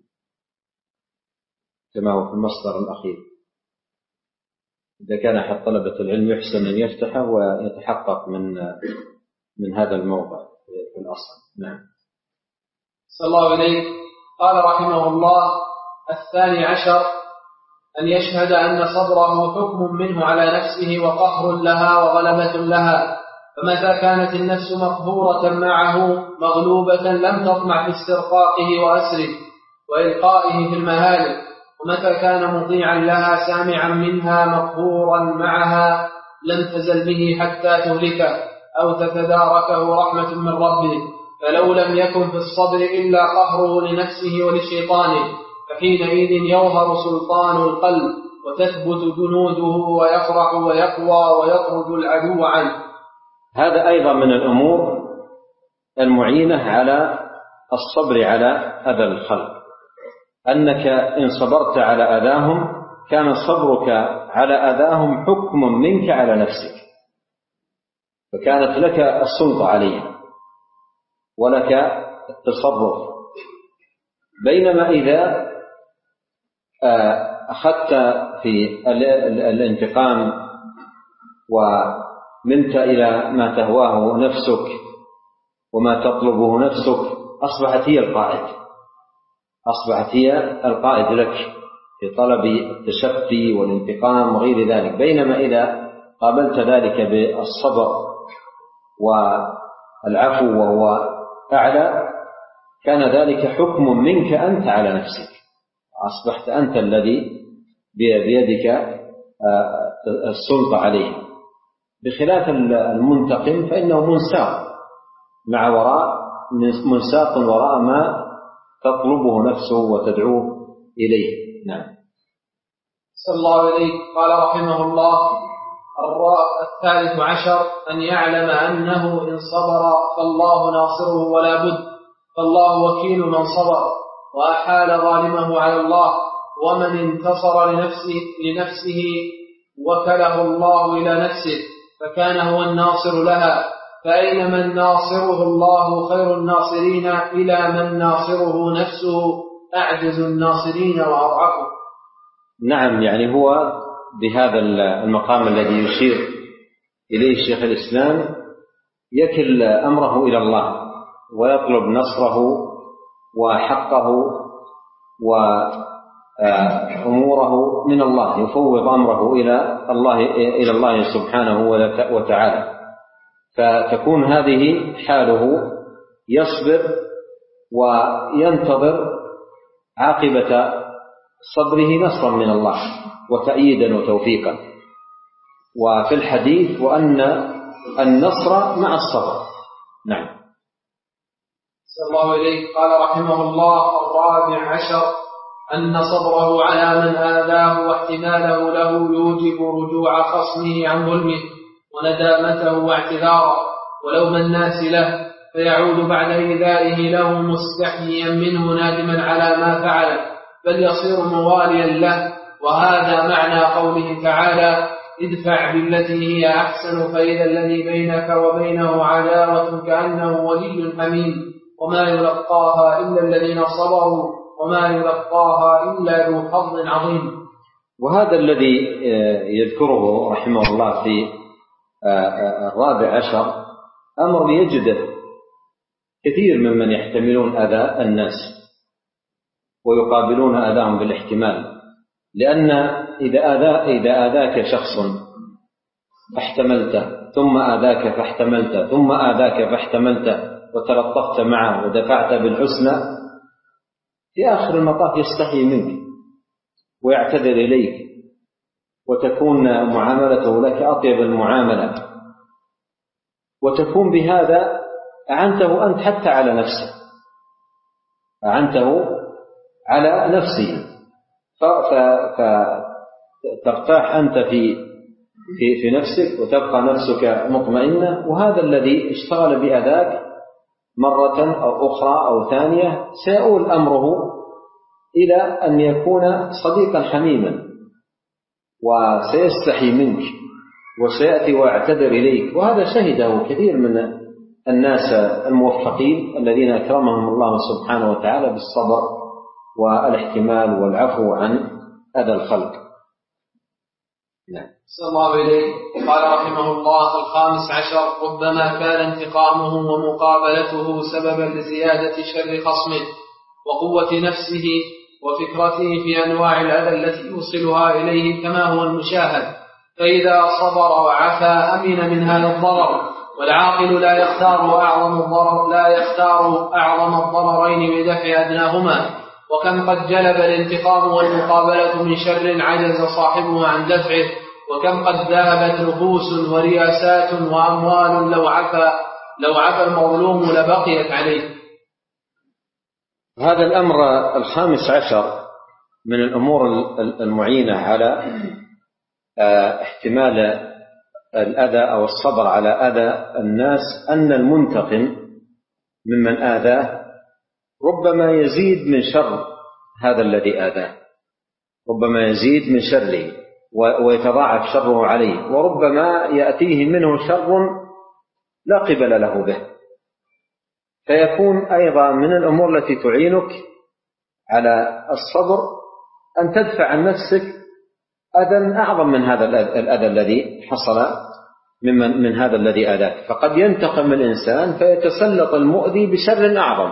كما هو في المصدر الأخير. إذا كان أحد طلبة العلم يحسن أن يفتحه ويتحقق من هذا الموضع في الأصل. نعم. صلى الله عليه. قال رحمه الله 12 أن يشهد أن صبره حكم منه على نفسه وقهر لها وغلبة لها، فمتى كانت النفس مقهورة معه مغلوبة لم تطمع في استرقاقه وأسره وإلقائه في المهالك، ومتى كان مطيعا لها سامعا منها مقهورا معها لم تزل به حتى تهلكه أو تتداركه رحمة من ربه، فلو لم يكن في الصبر إلا قهره لنفسه ولشيطانه فحينئذ يظهر سلطان القلب وتثبت جنوده ويفرح ويقوى ويطرد العدو عنه. هذا أيضا من الأمور المعينة على الصبر على أذى الخلق، أنك إن صبرت على أذاهم كان صبرك على أذاهم حكم منك على نفسك، فكانت لك السلطة عليهم ولك التصرف. بينما إذا أخذت في الانتقام ومنت إلى ما تهواه نفسك وما تطلبه نفسك أصبحت هي القائد لك في طلب التشفي والانتقام وغير ذلك. بينما إذا قابلت ذلك بالصبر والعفو وهو أعلى كان ذلك حكم منك أنت على نفسك، أصبحت أنت الذي بيدك السلطة عليه، بخلاف المنتقم فإنه منساق وراء ما تطلبه نفسه وتدعوه إليه. نعم. صلى الله عليه. قال رحمه الله 13 أن يعلم أنه إن صبر فالله ناصره ولا بد، فالله وكيل من صبر وأحال ظالمه على الله، ومن انتصر لنفسه وكله الله إلى نفسه فكان هو الناصر لها، فأين من ناصره الله خير الناصرين إلى من ناصره نفسه أعجز الناصرين وأضعفه. نعم، يعني هو بهذا المقام الذي يشير إليه شيخ الإسلام يكل أمره إلى الله ويطلب نصره وحقه وأموره من الله، يفوض أمره إلى الله سبحانه وتعالى، فتكون هذه حاله، يصبر وينتظر عاقبة صبره نصرا من الله وتأييدا وتوفيقا. وفي الحديث وأن النصر مع الصبر. نعم. صلى الله عليه. قال رحمه الله 14 أن صبره على من آذاه واحتماله له يوجب رجوع خصمه عن ظلمه وندامته واعتذاره ولوم الناس له، فيعود بعد إيذائه له مستحيا منه نادما على ما فعل، بل يصير مواليا له. وهذا معنى قوله تعالى: ادفع بالتي هي أحسن فإذا الذي بينك وبينه عداوة كأنه ولي حميم، وما يلقاها إلا الذين صبروا وما يلقاها إلا ذو حظ عظيم. وهذا الذي يذكره رحمه الله في 14 أمر يجده كثير ممن يحتملون أذى الناس ويقابلون أذاهم بالاحتمال، لأن إذا آذاك شخص فاحتملته، ثم آذاك فاحتملته، ثم آذاك فاحتملته، وتلطفت معه ودفعت بالحسنى، في آخر المطاف يستحي منك ويعتذر إليك، وتكون معاملته لك أطيب المعاملة، وتكون بهذا أعنته أنت حتى على نفسه، أعنته على نفسه، فترتاح أنت في نفسك وتبقى نفسك مطمئنة. وهذا الذي اشتغل بأذاك مرة أو أخرى أو ثانية سيؤول أمره إلى أن يكون صديقا حميما، وسيستحي منك وسيأتي ويعتذر إليك. وهذا شهده كثير من الناس الموفقين الذين أكرمهم الله سبحانه وتعالى بالصبر والاحتمال والعفو عن أذى الخلق. نعم. صلى الله عليه. قال رحمه الله: 15 ربما كان انتقامه ومقابلته سببا لزيادة شر خصمه وقوة نفسه وفكرته في أنواع الأذى التي يوصلها إليه كما هو المشاهد، فإذا صبر وعفى أمن من هذا الضرر. والعاقل لا يختار أعظم الضررين بدفع أدناهما، وكم قد جلب الانتقام والمقابلة من شر عجز صاحبه عن دفعه، وكم قد ذهبت نفوس ورياسات وأموال لو عفى المظلوم لبقيت عليه. هذا الأمر 15 من الأمور المعينة على احتمال الأذى أو الصبر على أذى الناس، أن المنتقم ممن آذاه ربما يزيد من شر هذا الذي آذاه، ربما يزيد من شره ويتضاعف شره عليه، وربما يأتيه منه شر لا قبل له به، فيكون أيضا من الأمور التي تعينك على الصبر أن تدفع عن نفسك أذى أعظم من هذا الأذى الذي حصل من هذا الذي آذاك. فقد ينتقم الإنسان فيتسلط المؤذي بشر أعظم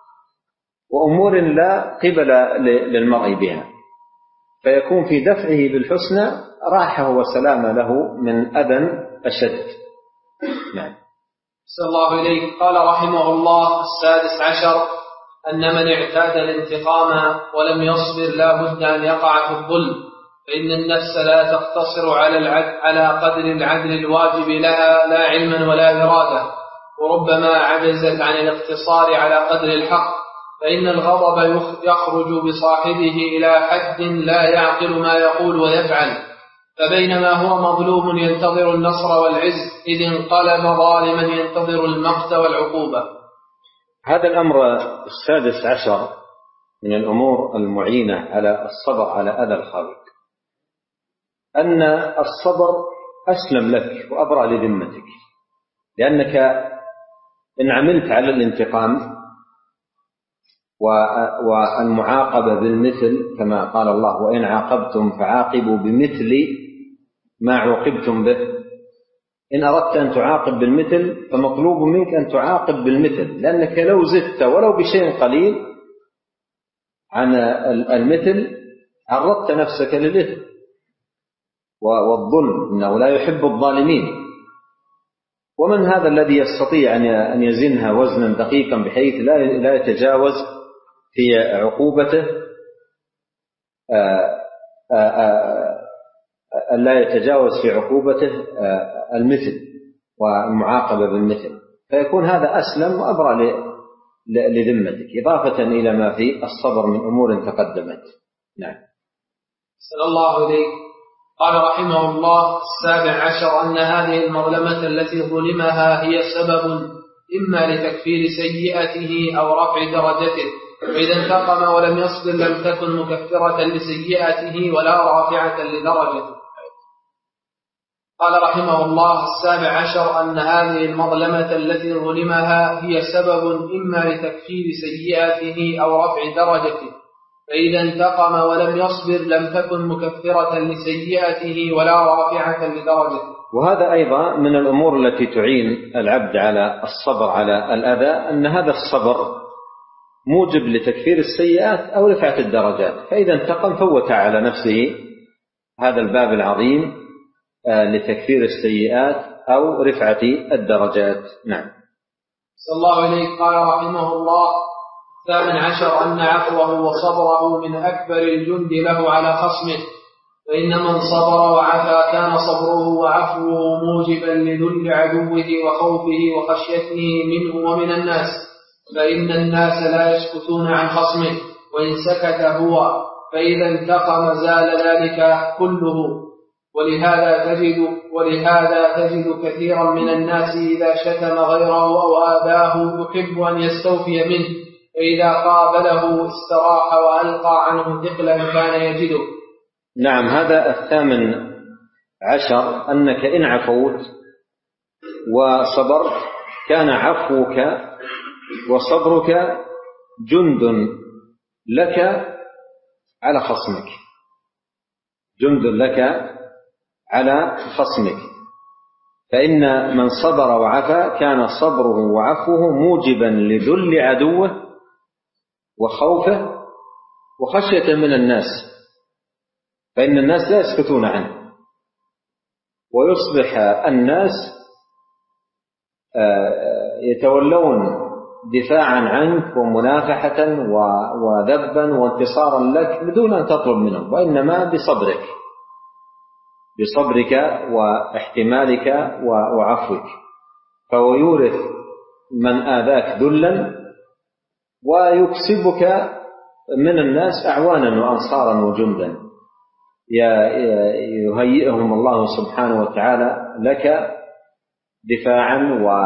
وأمور لا قبل للمرء بها، فيكون في دفعه بالحسنى راحة وسلامة له من أذى أشد. نعم. صلى الله عليه. قال رحمه الله: 16 أن من اعتاد الانتقام ولم يصبر لا بد أن يقع في الظلم، فإن النفس لا تقتصر على قدر العدل الواجب لها لا علما ولا إرادة، وربما عجزت عن الاقتصار على قدر الحق، فإن الغضب يخرج بصاحبه إلى حد لا يعقل ما يقول ويفعل، فبينما هو مظلوم ينتظر النصر والعز إذ انقلب ظالما ينتظر المقت والعقوبة. هذا الأمر 16 من الأمور المعينة على الصبر على أذى الخالق، أن الصبر أسلم لك وأبرأ لذمتك، لأنك إن عملت على الانتقام والمعاقبة بالمثل كما قال الله: وإن عاقبتم فعاقبوا بمثل ما عوقبتم به. إن أردت أن تعاقب بالمثل فمطلوب منك أن تعاقب بالمثل، لأنك لو زدت ولو بشيء قليل عن المثل عرضت نفسك للإثم والظلم، إنه لا يحب الظالمين. ومن هذا الذي يستطيع أن يزنها وزنا دقيقا بحيث لا يتجاوز في عقوبته لا يتجاوز في عقوبته المثل والمعاقبة بالمثل، فيكون هذا أسلم وأبرأ لذمتك، إضافة إلى ما في الصبر من أمور تقدمت. نعم. صلى الله عليه. قال رحمه الله: 17 أن هذه المظلمة التي ظلمها هي سبب إما لتكفير سيئته أو رفع درجته، فإذا انتقم ولم يصبر لم تكن مكفرة لسيئته ولا رافعة لدرجته. قال رحمه الله: 17 أن هذه المظلمة التي ظلمها هي سبب إما لتكفير سيئته أو رفع درجته، فإذا انتقم ولم يصبر لم تكن مكفرة لسيئته ولا رافعة لدرجته. وهذا أيضا من الأمور التي تعين العبد على الصبر على الأذى، أن هذا الصبر موجب لتكفير السيئات أو رفعة الدرجات، فإذا انتقم فوت على نفسه هذا الباب العظيم لتكفير السيئات أو رفعة الدرجات. نعم. صلى الله عليه. قال رحمه الله: 18 أن عفوه وصبره من أكبر الجند له على خصمه، فإن من صبر وعفا كان صبره وعفوه موجبا لذل عدوه وخوفه وخشيته منه ومن الناس، فإن الناس لا يسكتون عن خصمه، وإن سكت هو فإذا انتقم زال ذلك كله. ولهذا تجد كثيرا من الناس إذا شتم غيره أو آذاه يحب أن يستوفي منه، فإذا قابله استراح وألقى عنه ثقلا كان يجده. نعم. هذا 18 أنك إن عفوت وصبرت كان عفوك وصبرك جند لك على خصمك، جند لك على خصمك، فإن من صبر وعفا كان صبره وعفوه موجبا لذل عدوه وخوفه وخشية من الناس، فإن الناس لا يسكتون عنه، ويصبح الناس يتولون دفاعا عنك ومنافحة وذبا وانتصارا لك بدون أن تطلب منهم، وإنما بصبرك واحتمالك وعفوك، فهو يورث من آذاك ذلا ويكسبك من الناس أعوانا وأنصارا وجندا يهيئهم الله سبحانه وتعالى لك دفاعا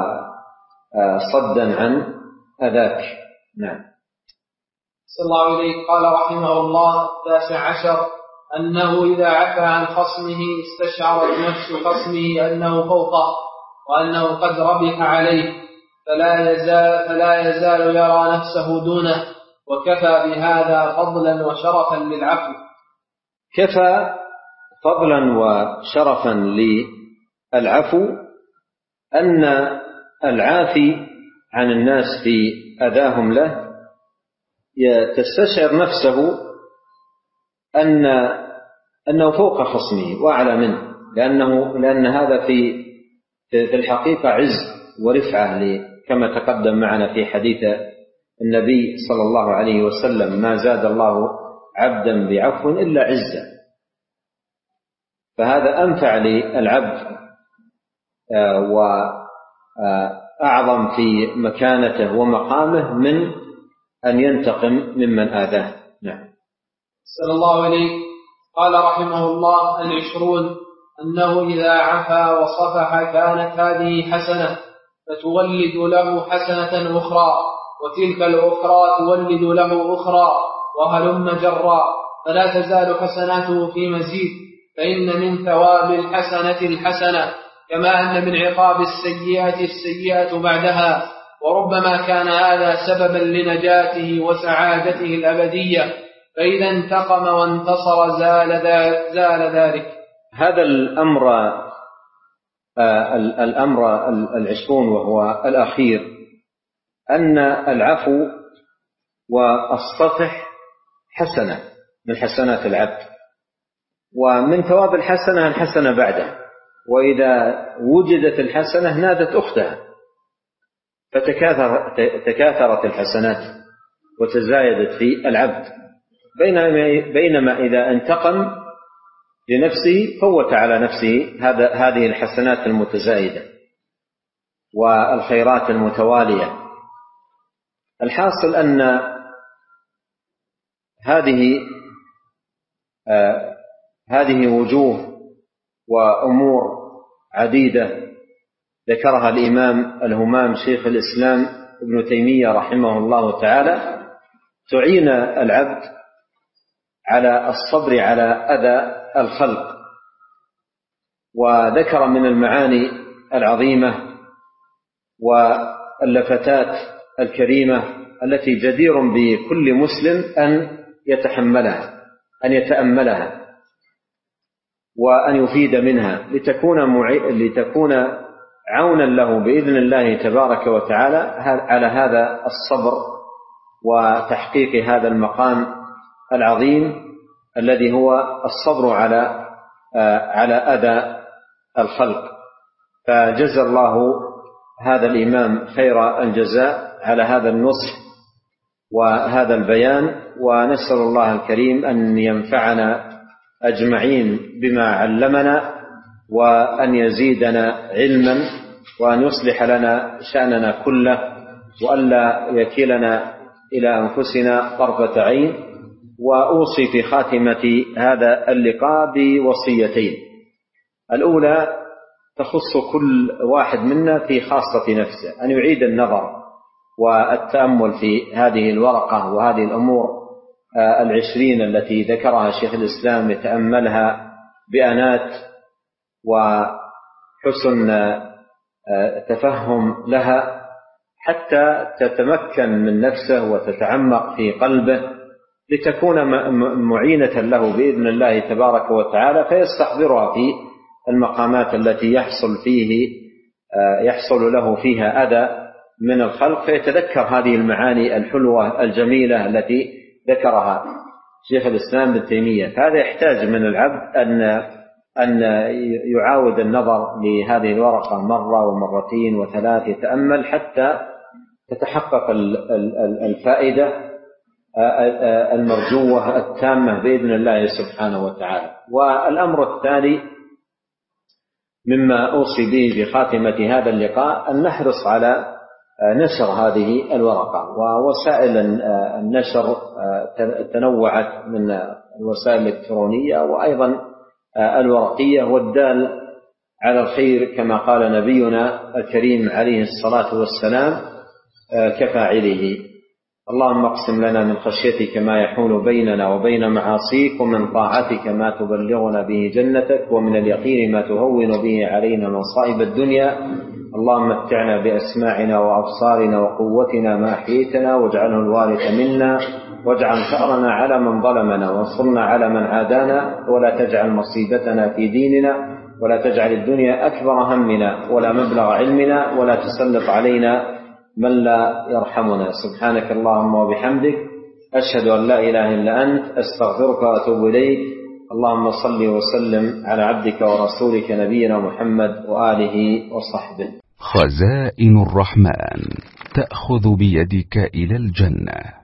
وصدا عن أذاك. نعم. صلى الله عليه. قال رحمه الله: 19 أنه إذا عفى عن خصمه استشعرت نفس خصمه أنه فوقه وأنه قد ربح عليه، فلا يزال يرى نفسه دونه، وكفى بهذا فضلا وشرفا للعفو. كفى فضلا وشرفا للعفو أن العافي عن الناس في أذاهم له تستشعر نفسه أنه فوق خصمه وأعلى منه، لأن هذا في الحقيقة عز ورفعة، كما تقدم معنا في حديث النبي صلى الله عليه وسلم: ما زاد الله عبدا بعفو إلا عزا. فهذا أنفع للعبد وأعظم في مكانته ومقامه من أن ينتقم ممن آذاه. نعم. صلى الله عليه. قال رحمه الله: 20 أنه إذا عفا وصفح كانت هذه حسنة فتولد له حسنة أخرى، وتلك الأخرى تولد له أخرى، وهلم جرا، فلا تزال حسناته في مزيد، فإن من ثواب الحسنة الحسنة، كما أن من عقاب السيئة بعدها، وربما كان هذا سببا لنجاته وسعادته الأبدية، فإذا انتقم وانتصر زال ذلك. هذا الأمر 20 وهو الأخير، أن العفو والصفح حسنة من حسنات العبد، ومن ثواب الحسنة الحسنة بعده، وإذا وجدت الحسنة نادت أختها، فتكاثرت الحسنات وتزايدت في العبد، بينما إذا انتقم لنفسه فوت على نفسه هذه الحسنات المتزايدة والخيرات المتوالية. الحاصل أن هذه وجوه وأمور عديدة ذكرها الإمام الهمام شيخ الإسلام ابن تيمية رحمه الله تعالى تعين العبد على الصبر على أذى الخلق. وذكر من المعاني العظيمة واللفتات الكريمة التي جدير بكل مسلم أن يتأملها وأن يفيد منها لتكون عونا له بإذن الله تبارك وتعالى على هذا الصبر وتحقيق هذا المقام العظيم الذي هو الصبر على أذى الخلق. فجزى الله هذا الإمام خير الجزاء على هذا النصح وهذا البيان، ونسأل الله الكريم أن ينفعنا أجمعين بما علمنا وأن يزيدنا علما وأن يصلح لنا شأننا كله وألا يكلنا إلى أنفسنا طرفة عين. وأوصي في خاتمة هذا اللقاء بوصيتين. الأولى تخص كل واحد منا في خاصة نفسه، أن يعيد النظر والتأمل في هذه الورقة وهذه الأمور 20 التي ذكرها شيخ الإسلام، يتأملها بأنات وحسن تفهم لها حتى تتمكن من نفسه وتتعمق في قلبه لتكون معينة له بإذن الله تبارك وتعالى، فيستحضرها في المقامات التي يحصل له فيها أذى من الخلق، فيتذكر هذه المعاني الحلوة الجميلة التي ذكرها شيخ الإسلام ابن تيمية. فهذا يحتاج من العبد أن يعاود النظر لهذه الورقة مرة ومرتين وثلاث، يتأمل حتى تتحقق الفائدة المرجوة التامة بإذن الله سبحانه وتعالى. والأمر الثاني مما أوصي به في خاتمة هذا اللقاء أن نحرص على نشر هذه الورقة، ووسائل النشر تنوعت من الوسائل الإلكترونية وأيضا الورقية، والدال على الخير كما قال نبينا الكريم عليه الصلاة والسلام كفاعله. اللهم اقسم لنا من خشيتك ما يحول بيننا وبين معاصيك، ومن طاعتك ما تبلغنا به جنتك، ومن اليقين ما تهون به علينا مصائب الدنيا. اللهم متعنا بأسماعنا وأبصارنا وقوتنا ما أحييتنا، واجعله الوارث منا، واجعل ثأرنا على من ظلمنا، وانصرنا على من عادانا، ولا تجعل مصيبتنا في ديننا، ولا تجعل الدنيا أكبر همنا ولا مبلغ علمنا، ولا تسلط علينا من لا يرحمنا. سبحانك اللهم وبحمدك، أشهد أن لا إله إلا أنت، أستغفرك وأتوب إليك. اللهم صل وسلم على عبدك ورسولك نبينا محمد وآله وصحبه. خزائن الرحمن تأخذ بيدك إلى الجنة.